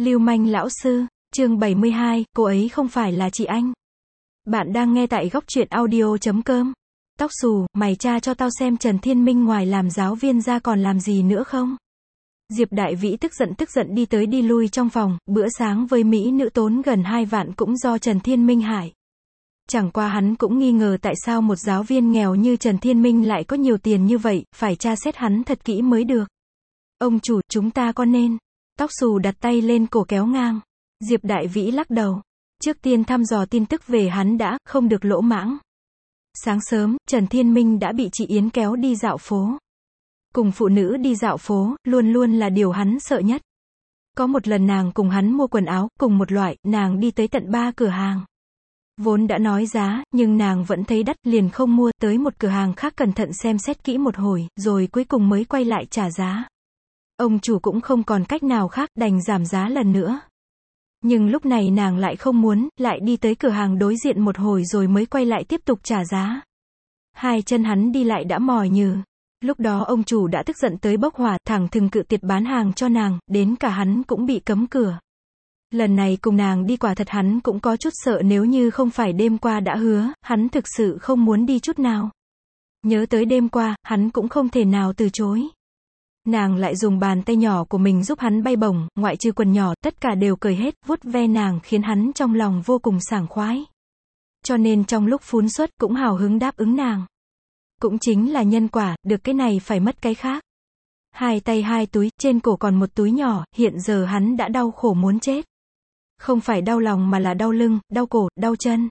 Lưu manh lão sư, chương 72, cô ấy không phải là chị anh. Bạn đang nghe tại góc truyện audio.com. Tóc xù, mày tra cho tao xem Trần Thiên Minh ngoài làm giáo viên ra còn làm gì nữa không? Diệp Đại Vĩ tức giận đi tới đi lui trong phòng, bữa sáng với mỹ nữ tốn gần 2 vạn cũng do Trần Thiên Minh hại. Chẳng qua hắn cũng nghi ngờ tại sao một giáo viên nghèo như Trần Thiên Minh lại có nhiều tiền như vậy, phải tra xét hắn thật kỹ mới được. Ông chủ, chúng ta có nên... Tóc xù đặt tay lên cổ kéo ngang. Diệp Đại Vĩ lắc đầu. Trước tiên thăm dò tin tức về hắn đã, không được lỗ mãng. Sáng sớm, Trần Thiên Minh đã bị chị Yến kéo đi dạo phố. Cùng phụ nữ đi dạo phố, luôn luôn là điều hắn sợ nhất. Có một lần nàng cùng hắn mua quần áo, cùng một loại, nàng đi tới tận 3 cửa hàng. Vốn đã nói giá, nhưng nàng vẫn thấy đắt, liền không mua, tới một cửa hàng khác cẩn thận xem xét kỹ một hồi, rồi cuối cùng mới quay lại trả giá. Ông chủ cũng không còn cách nào khác, đành giảm giá lần nữa. Nhưng lúc này nàng lại không muốn, lại đi tới cửa hàng đối diện một hồi rồi mới quay lại tiếp tục trả giá. Hai chân hắn đi lại đã mỏi nhừ. Lúc đó ông chủ đã tức giận tới bốc hỏa, thẳng thừng cự tuyệt bán hàng cho nàng, đến cả hắn cũng bị cấm cửa. Lần này cùng nàng đi quả thật hắn cũng có chút sợ, nếu như không phải đêm qua đã hứa, hắn thực sự không muốn đi chút nào. Nhớ tới đêm qua, hắn cũng không thể nào từ chối. Nàng lại dùng bàn tay nhỏ của mình giúp hắn bay bổng, ngoại trừ quần nhỏ, tất cả đều cởi hết, vuốt ve nàng khiến hắn trong lòng vô cùng sảng khoái. Cho nên trong lúc phún xuất cũng hào hứng đáp ứng nàng. Cũng chính là nhân quả, được cái này phải mất cái khác. Hai tay hai túi, trên cổ còn một túi nhỏ, hiện giờ hắn đã đau khổ muốn chết. Không phải đau lòng mà là đau lưng, đau cổ, đau chân.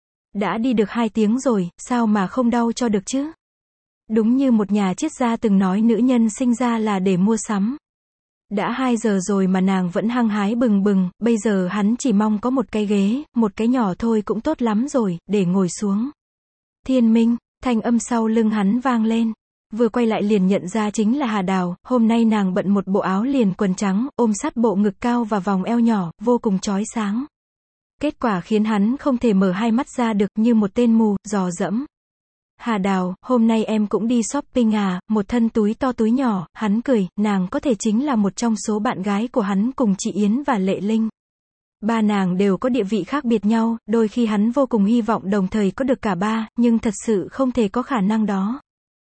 Đã đi được 2 tiếng rồi, sao mà không đau cho được chứ? Đúng như một nhà triết gia từng nói, nữ nhân sinh ra là để mua sắm. Đã 2 giờ rồi mà nàng vẫn hăng hái bừng bừng, bây giờ hắn chỉ mong có một cái ghế, một cái nhỏ thôi cũng tốt lắm rồi, để ngồi xuống. Thiên Minh, thanh âm sau lưng hắn vang lên. Vừa quay lại liền nhận ra chính là Hà Đào, hôm nay nàng bận một bộ áo liền quần trắng, ôm sát bộ ngực cao và vòng eo nhỏ, vô cùng chói sáng. Kết quả khiến hắn không thể mở hai mắt ra được, như một tên mù, dò dẫm. Hà Đào, hôm nay em cũng đi shopping à, một thân túi to túi nhỏ, hắn cười, nàng có thể chính là một trong số bạn gái của hắn cùng chị Yến và Lệ Linh. Ba nàng đều có địa vị khác biệt nhau, đôi khi hắn vô cùng hy vọng đồng thời có được cả ba, nhưng thật sự không thể có khả năng đó.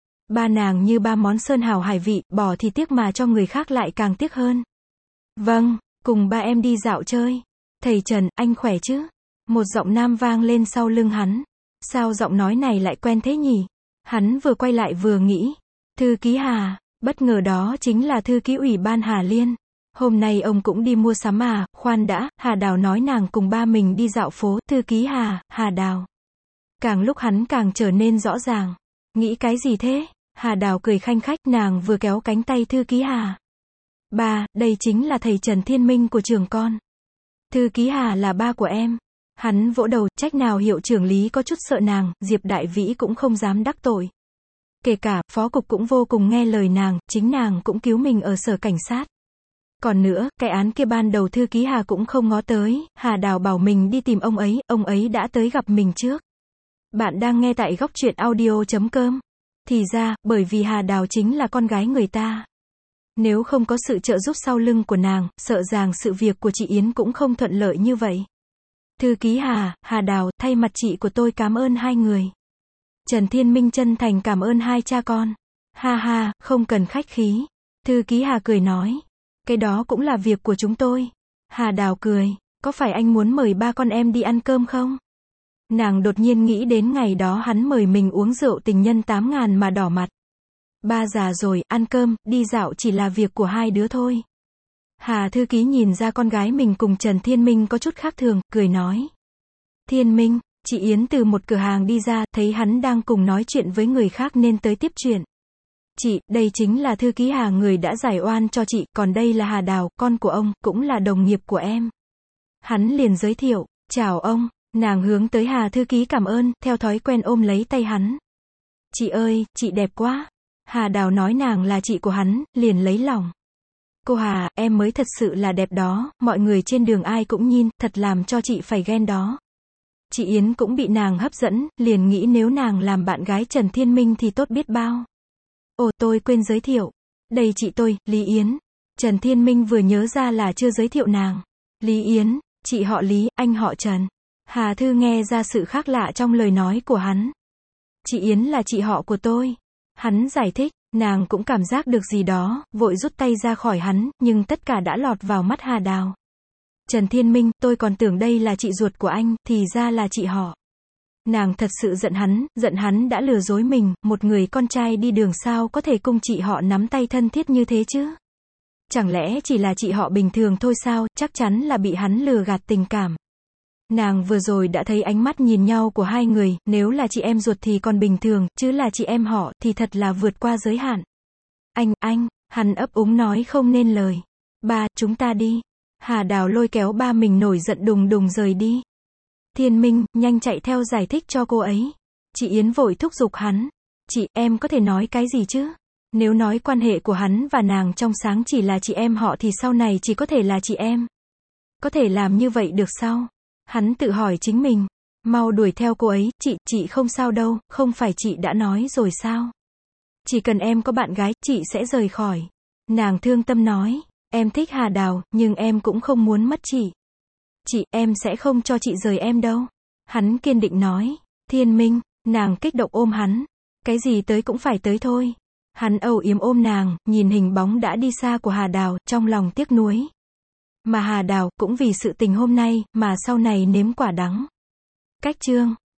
Ba nàng như 3 món sơn hào hải vị, bỏ thì tiếc mà cho người khác lại càng tiếc hơn. Vâng, cùng ba em đi dạo chơi. Thầy Trần, anh khỏe chứ? Một giọng nam vang lên sau lưng hắn. Sao giọng nói này lại quen thế nhỉ? Hắn vừa quay lại vừa nghĩ. Thư ký Hà, bất ngờ đó chính là thư ký ủy ban Hà Liên. Hôm nay ông cũng đi mua sắm à, khoan đã, Hà Đào nói nàng cùng ba mình đi dạo phố, thư ký Hà, Hà Đào. Càng lúc hắn càng trở nên rõ ràng. Nghĩ cái gì thế? Hà Đào cười khanh khách, nàng vừa kéo cánh tay thư ký Hà. Ba, đây chính là thầy Trần Thiên Minh của trường con. Thư ký Hà là ba của em. Hắn vỗ đầu, trách nào hiệu trưởng Lý có chút sợ nàng, Diệp Đại Vĩ cũng không dám đắc tội. Kể cả, phó cục cũng vô cùng nghe lời nàng, chính nàng cũng cứu mình ở sở cảnh sát. Còn nữa, cái án kia ban đầu thư ký Hà cũng không ngó tới, Hà Đào bảo mình đi tìm ông ấy đã tới gặp mình trước. Bạn đang nghe tại góc truyện audio.com. Thì ra, bởi vì Hà Đào chính là con gái người ta. Nếu không có sự trợ giúp sau lưng của nàng, sợ rằng sự việc của chị Yến cũng không thuận lợi như vậy. Thư ký Hà, Hà Đào, thay mặt chị của tôi cảm ơn hai người. Trần Thiên Minh chân thành cảm ơn hai cha con. Ha ha, không cần khách khí. Thư ký Hà cười nói. Cái đó cũng là việc của chúng tôi. Hà Đào cười. Có phải anh muốn mời ba con em đi ăn cơm không? Nàng đột nhiên nghĩ đến ngày đó hắn mời mình uống rượu tình nhân 8.000 mà đỏ mặt. Ba già rồi, ăn cơm, đi dạo chỉ là việc của hai đứa thôi. Hà thư ký nhìn ra con gái mình cùng Trần Thiên Minh có chút khác thường, cười nói. Thiên Minh, chị Yến từ một cửa hàng đi ra, thấy hắn đang cùng nói chuyện với người khác nên tới tiếp chuyện. Chị, đây chính là thư ký Hà, người đã giải oan cho chị, còn đây là Hà Đào, con của ông, cũng là đồng nghiệp của em. Hắn liền giới thiệu, chào ông. Nàng hướng tới Hà thư ký cảm ơn, theo thói quen ôm lấy tay hắn. Chị ơi, chị đẹp quá. Hà Đào nói nàng là chị của hắn, liền lấy lòng. Cô Hà, em mới thật sự là đẹp đó, mọi người trên đường ai cũng nhìn, thật làm cho chị phải ghen đó. Chị Yến cũng bị nàng hấp dẫn, liền nghĩ nếu nàng làm bạn gái Trần Thiên Minh thì tốt biết bao. Ồ, tôi quên giới thiệu. Đây chị tôi, Lý Yến. Trần Thiên Minh vừa nhớ ra là chưa giới thiệu nàng. Lý Yến, chị họ Lý, anh họ Trần. Hà Thư nghe ra sự khác lạ trong lời nói của hắn. Chị Yến là chị họ của tôi. Hắn giải thích, nàng cũng cảm giác được gì đó, vội rút tay ra khỏi hắn, nhưng tất cả đã lọt vào mắt Hà Đào. Trần Thiên Minh, tôi còn tưởng đây là chị ruột của anh, thì ra là chị họ. Nàng thật sự giận hắn đã lừa dối mình, một người con trai đi đường sao có thể cùng chị họ nắm tay thân thiết như thế chứ? Chẳng lẽ chỉ là chị họ bình thường thôi sao, chắc chắn là bị hắn lừa gạt tình cảm. Nàng vừa rồi đã thấy ánh mắt nhìn nhau của hai người, nếu là chị em ruột thì còn bình thường, chứ là chị em họ thì thật là vượt qua giới hạn. Anh, hắn ấp úng nói không nên lời. Ba, chúng ta đi. Hà Đào lôi kéo ba mình nổi giận đùng đùng rời đi. Thiên Minh, nhanh chạy theo giải thích cho cô ấy. Chị Yến vội thúc giục hắn. Chị, em có thể nói cái gì chứ? Nếu nói quan hệ của hắn và nàng trong sáng chỉ là chị em họ thì sau này chỉ có thể là chị em. Có thể làm như vậy được sao? Hắn tự hỏi chính mình. Mau đuổi theo cô ấy, chị không sao đâu, không phải chị đã nói rồi sao? Chỉ cần em có bạn gái, chị sẽ rời khỏi. Nàng thương tâm nói, em thích Hà Đào, nhưng em cũng không muốn mất chị. Chị, em sẽ không cho chị rời em đâu. Hắn kiên định nói. Thiên Minh, nàng kích động ôm hắn. Cái gì tới cũng phải tới thôi. Hắn âu yếm ôm nàng, nhìn hình bóng đã đi xa của Hà Đào, trong lòng tiếc nuối. Mà Hà Đào, cũng vì sự tình hôm nay, mà sau này nếm quả đắng. Cách chương